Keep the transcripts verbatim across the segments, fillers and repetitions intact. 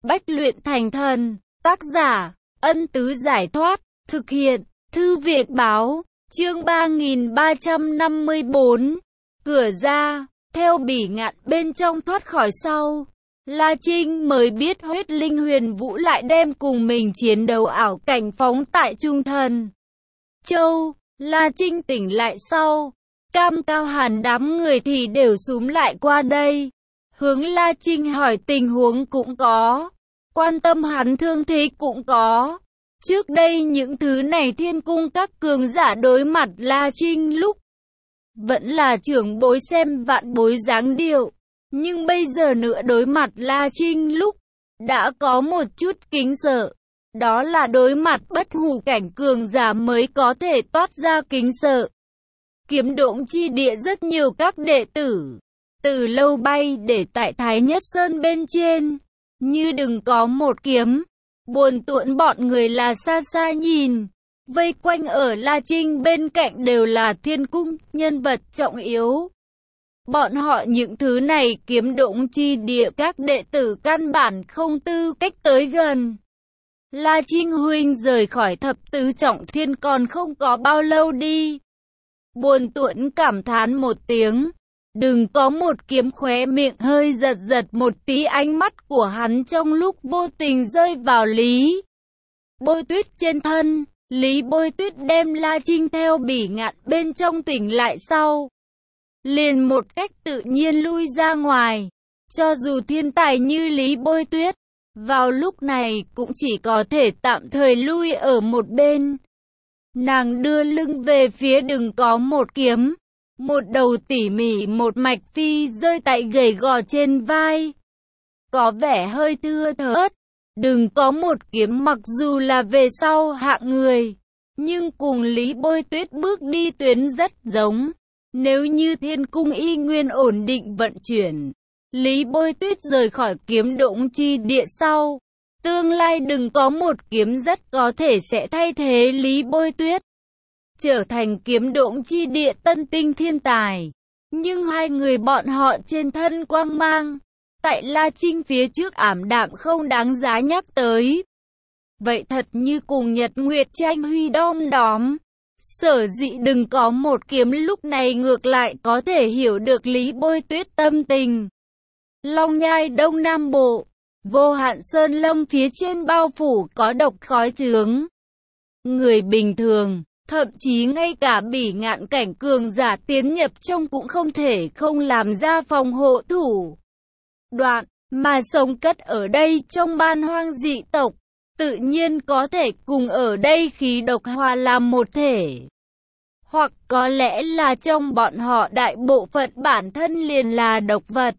bách luyện thành thần. Tác giả, Ân Tứ Giải Thoát. Thực hiện, Thư viện Báo. Chương ba nghìn ba trăm năm mươi bốn. Cửa ra, theo Bỉ Ngạn bên trong thoát khỏi sau. La Trinh mới biết huyết linh huyền vũ lại đem cùng mình chiến đấu ảo cảnh phóng tại Trung Thần Châu. La Trinh tỉnh lại sau, Cam Cao Hàn đám người thì đều xúm lại qua đây. Hướng La Trinh hỏi tình huống cũng có, quan tâm hắn thương thế cũng có. Trước đây những thứ này thiên cung các cường giả đối mặt La Trinh lúc vẫn là trưởng bối xem vạn bối dáng điệu. Nhưng bây giờ nữa đối mặt La Trinh lúc đã có một chút kính sợ. Đó là đối mặt bất hủ cảnh cường giả mới có thể toát ra kính sợ. Kiếm Độn chi địa rất nhiều các đệ tử từ lâu bay để tại Thái Nhất Sơn bên trên, như đừng có một kiếm. Buồn tuộn bọn người là xa xa nhìn, vây quanh ở La Trinh bên cạnh đều là thiên cung, nhân vật trọng yếu. Bọn họ những thứ này Kiếm Độn chi địa các đệ tử căn bản không tư cách tới gần. La Trinh huynh rời khỏi thập tứ trọng thiên còn không có bao lâu đi. Buồn tuộn cảm thán một tiếng. Đừng có một kiếm, khóe miệng hơi giật giật một tí, ánh mắt của hắn trong lúc vô tình rơi vào Lý Bôi Tuyết trên thân. Lý Bôi Tuyết đem La Trinh theo Bỉ Ngạn bên trong tỉnh lại sau, liền một cách tự nhiên lui ra ngoài. Cho dù thiên tài như Lý Bôi Tuyết, vào lúc này cũng chỉ có thể tạm thời lui ở một bên. Nàng đưa lưng về phía đừng có một kiếm. Một đầu tỉ mỉ một mạch phi rơi tại gầy gò trên vai, có vẻ hơi thưa thớt. Đừng có một kiếm mặc dù là về sau hạng người, nhưng cùng Lý Bôi Tuyết bước đi tuyến rất giống. Nếu như thiên cung y nguyên ổn định vận chuyển, Lý Bôi Tuyết rời khỏi Kiếm Độn chi địa sau, tương lai đừng có một kiếm rất có thể sẽ thay thế Lý Bôi Tuyết, trở thành Kiếm Độn chi địa tân tinh thiên tài. Nhưng hai người bọn họ trên thân quang mang, tại La Trinh phía trước ảm đạm không đáng giá nhắc tới. Vậy thật như cùng nhật nguyệt tranh huy đom đóm. Sở dĩ đừng có một kiếm lúc này ngược lại có thể hiểu được Lý Bôi Tuyết tâm tình. Long Nhai Đông Nam Bộ, Vô Hạn Sơn Lâm phía trên bao phủ có độc khói chướng. Người bình thường, thậm chí ngay cả Bỉ Ngạn cảnh cường giả tiến nhập trong cũng không thể không làm ra phòng hộ thủ đoạn, mà sống cất ở đây trong Ban Hoang dị tộc, tự nhiên có thể cùng ở đây khí độc hòa làm một thể. Hoặc có lẽ là trong bọn họ đại bộ phận bản thân liền là độc vật.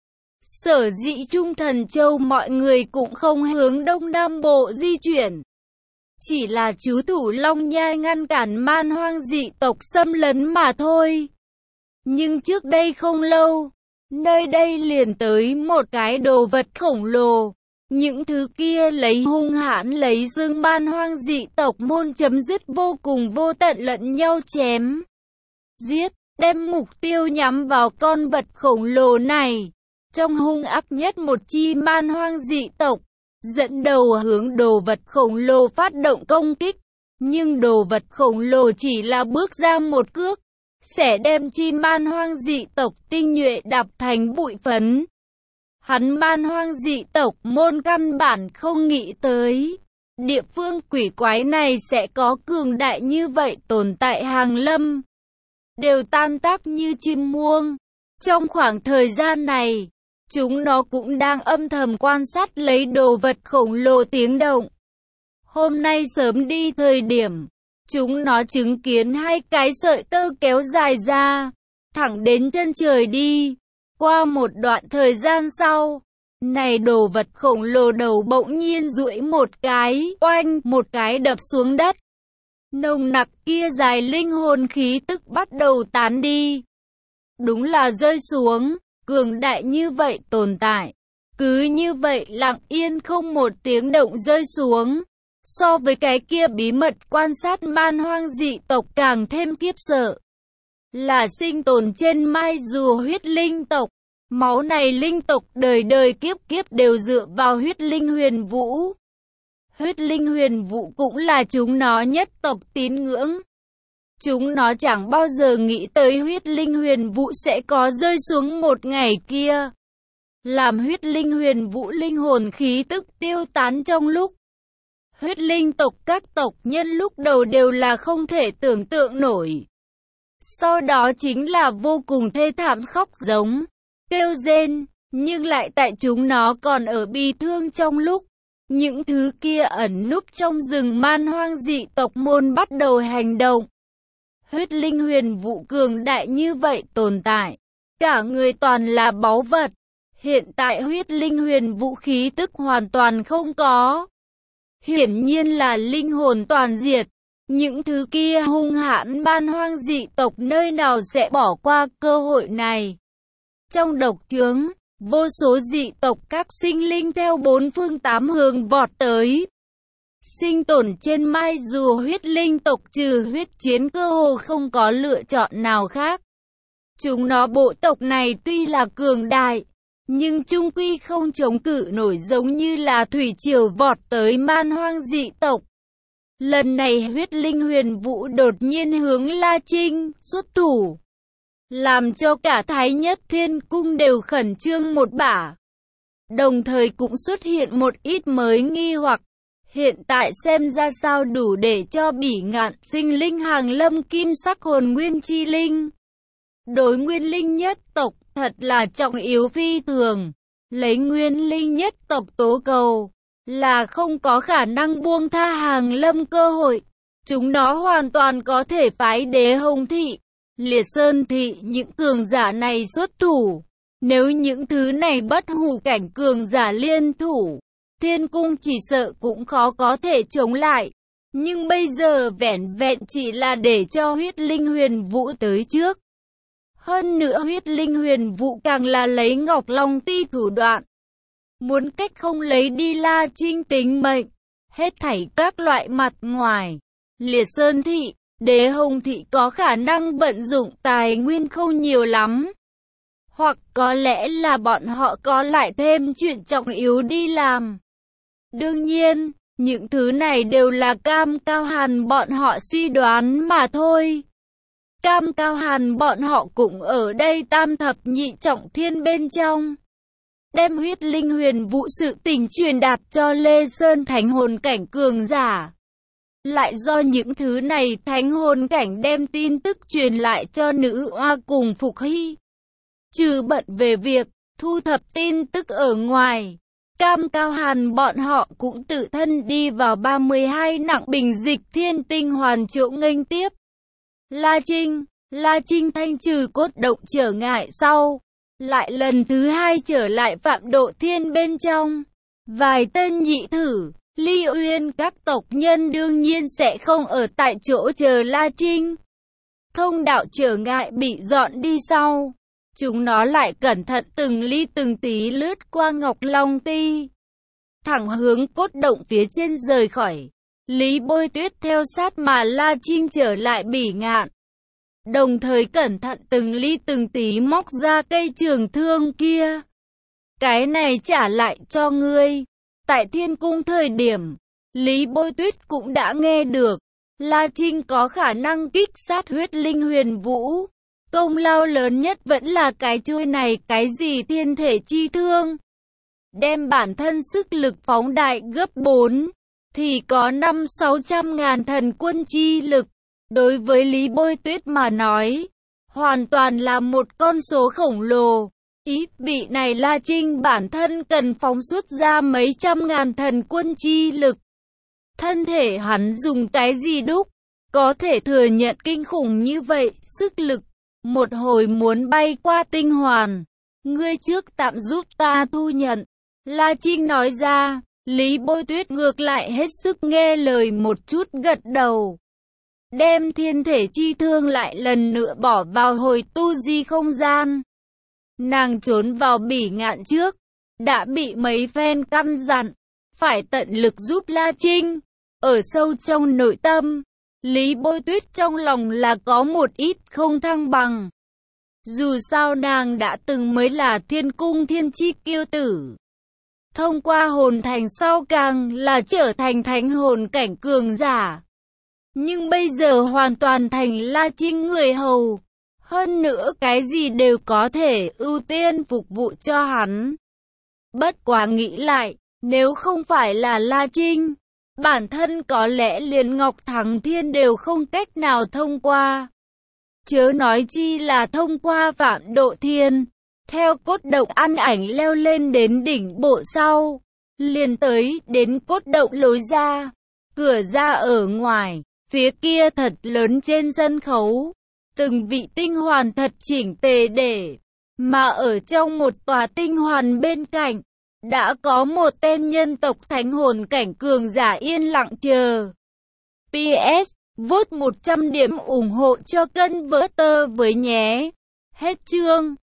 Sở dĩ Trung Thần Châu mọi người cũng không hướng Đông Nam Bộ di chuyển, chỉ là trú thủ Long Nhai ngăn cản Man Hoang dị tộc xâm lấn mà thôi. Nhưng trước đây không lâu, nơi đây liền tới một cái đồ vật khổng lồ. Những thứ kia lấy hung hãn lấy dương Man Hoang dị tộc môn chấm dứt vô cùng vô tận lẫn nhau chém giết, đem mục tiêu nhắm vào con vật khổng lồ này. Trong hung ác nhất một chi Man Hoang dị tộc, dẫn đầu hướng đồ vật khổng lồ phát động công kích. Nhưng đồ vật khổng lồ chỉ là bước ra một cước, sẽ đem chi Man Hoang dị tộc tinh nhuệ đạp thành bụi phấn. Hắn Man Hoang dị tộc môn căn bản không nghĩ tới, địa phương quỷ quái này sẽ có cường đại như vậy tồn tại hàng lâm, đều tan tác như chim muông. Trong khoảng thời gian này, chúng nó cũng đang âm thầm quan sát lấy đồ vật khổng lồ tiếng động. Hôm nay sớm đi thời điểm, chúng nó chứng kiến hai cái sợi tơ kéo dài ra, thẳng đến chân trời đi. Qua một đoạn thời gian sau, này đồ vật khổng lồ đầu bỗng nhiên duỗi một cái, oanh, một cái đập xuống đất. Nồng nặc kia dài linh hồn khí tức bắt đầu tán đi. Đúng là rơi xuống, cường đại như vậy tồn tại. Cứ như vậy lặng yên không một tiếng động rơi xuống. So với cái kia bí mật quan sát Man Hoang dị tộc càng thêm kiếp sợ. Là sinh tồn trên mai rùa huyết linh tộc. Máu này linh tộc đời đời kiếp kiếp đều dựa vào huyết linh huyền vũ. Huyết linh huyền vũ cũng là chúng nó nhất tộc tín ngưỡng. Chúng nó chẳng bao giờ nghĩ tới huyết linh huyền vũ sẽ có rơi xuống một ngày kia. Làm huyết linh huyền vũ linh hồn khí tức tiêu tán trong lúc. Huyết linh tộc các tộc nhân lúc đầu đều là không thể tưởng tượng nổi. Sau đó chính là vô cùng thê thảm khóc giống, kêu rên, nhưng lại tại chúng nó còn ở bi thương trong lúc. Những thứ kia ẩn núp trong rừng man hoang dị tộc môn bắt đầu hành động. Huyết linh huyền vũ cường đại như vậy tồn tại. Cả người toàn là báu vật. Hiện tại huyết linh huyền vũ khí tức hoàn toàn không có. Hiển nhiên là linh hồn toàn diệt. Những thứ kia hung hãn man hoang dị tộc nơi nào sẽ bỏ qua cơ hội này. Trong độc chướng, vô số dị tộc các sinh linh theo bốn phương tám hướng vọt tới. Sinh tồn trên mai rùa huyết linh tộc trừ huyết chiến cơ hồ không có lựa chọn nào khác. Chúng nó bộ tộc này tuy là cường đại, nhưng chung quy không chống cự nổi giống như là thủy triều vọt tới man hoang dị tộc. Lần này huyết linh huyền vũ đột nhiên hướng La Trinh xuất thủ, làm cho cả Thái Nhất Thiên Cung đều khẩn trương một bả. Đồng thời cũng xuất hiện một ít mới nghi hoặc. Hiện tại xem ra sao đủ để cho Bỉ Ngạn sinh linh hàng lâm kim sắc hồn nguyên chi linh. Đối nguyên linh nhất tộc thật là trọng yếu phi thường. Lấy nguyên linh nhất tộc tố cầu là không có khả năng buông tha hàng lâm cơ hội. Chúng nó hoàn toàn có thể phái Đế Hồng Thị, Liệt Sơn Thị những cường giả này xuất thủ. Nếu những thứ này bất hủ cảnh cường giả liên thủ, Thiên Cung chỉ sợ cũng khó có thể chống lại. Nhưng bây giờ vẻn vẹn chỉ là để cho huyết linh huyền vũ tới trước. Hơn nữa huyết linh huyền vũ càng là lấy Ngọc Long Ti thủ đoạn. Muốn cách không lấy đi La Trinh tính mệnh. Hết thảy các loại mặt ngoài. Liệt Sơn Thị, Đế Hồng Thị có khả năng vận dụng tài nguyên không nhiều lắm. Hoặc có lẽ là bọn họ có lại thêm chuyện trọng yếu đi làm. Đương nhiên, những thứ này đều là Cam Cao Hàn bọn họ suy đoán mà thôi. Cam Cao Hàn bọn họ cũng ở đây tam thập nhị trọng thiên bên trong. Đem huyết linh huyền vũ sự tình truyền đạt cho Lê Sơn thánh hồn cảnh cường giả. Lại do những thứ này thánh hồn cảnh đem tin tức truyền lại cho nữ oa cùng Phục Hy. Trừ bận về việc thu thập tin tức ở ngoài, Cam Cao Hàn bọn họ cũng tự thân đi vào ba mươi hai nặng bình dịch thiên tinh hoàn chỗ nghênh tiếp. La Trinh, La Trinh thanh trừ cốt động trở ngại sau, lại lần thứ hai trở lại Phạm Độ Thiên bên trong. Vài tên nhị thử, Ly Uyên các tộc nhân đương nhiên sẽ không ở tại chỗ chờ La Trinh. Thông đạo trở ngại bị dọn đi sau. Chúng nó lại cẩn thận từng ly từng tí lướt qua Ngọc Long Ti, thẳng hướng cốt động phía trên rời khỏi. Lý Bôi Tuyết theo sát mà La Trinh trở lại Bỉ Ngạn. Đồng thời cẩn thận từng ly từng tí móc ra cây trường thương kia. Cái này trả lại cho ngươi. Tại Thiên Cung thời điểm, Lý Bôi Tuyết cũng đã nghe được. La Trinh có khả năng kích sát huyết linh huyền vũ. Công lao lớn nhất vẫn là cái chuôi này, cái gì thiên thể chi thương. Đem bản thân sức lực phóng đại gấp bốn, thì có năm sáu trăm ngàn thần quân chi lực. Đối với Lý Bôi Tuyết mà nói, hoàn toàn là một con số khổng lồ. Ý vị này La Trinh bản thân cần phóng xuất ra mấy trăm ngàn thần quân chi lực. Thân thể hắn dùng cái gì đúc, có thể thừa nhận kinh khủng như vậy, sức lực. Một hồi muốn bay qua tinh hoàn, ngươi trước tạm giúp ta thu nhận. La Trinh nói ra, Lý Bôi Tuyết ngược lại hết sức nghe lời một chút gật đầu. Đem thiên thể chi thương lại lần nữa bỏ vào hồi tu di không gian. Nàng trốn vào Bỉ Ngạn trước, đã bị mấy phen căn dặn, phải tận lực giúp La Trinh. Ở sâu trong nội tâm, Lý Bôi Tuyết trong lòng là có một ít không thăng bằng. Dù sao nàng đã từng mới là thiên cung thiên chi kiêu tử. Thông qua hồn thành sau càng là trở thành thánh hồn cảnh cường giả. Nhưng bây giờ hoàn toàn thành La Trinh người hầu. Hơn nữa cái gì đều có thể ưu tiên phục vụ cho hắn. Bất quá nghĩ lại, nếu không phải là La Trinh, bản thân có lẽ liền Ngọc Thắng Thiên đều không cách nào thông qua. Chớ nói chi là thông qua Phạm Độ Thiên. Theo cốt động ăn ảnh leo lên đến đỉnh bộ sau, liền tới đến cốt động lối ra. Cửa ra ở ngoài, phía kia thật lớn trên sân khấu. Từng vị tinh hoàn thật chỉnh tề để, mà ở trong một tòa tinh hoàn bên cạnh, đã có một tên nhân tộc thánh hồn cảnh cường giả yên lặng chờ. pê ét, vote một trăm điểm ủng hộ cho Cân Vỡ Tơ với nhé. Hết chương.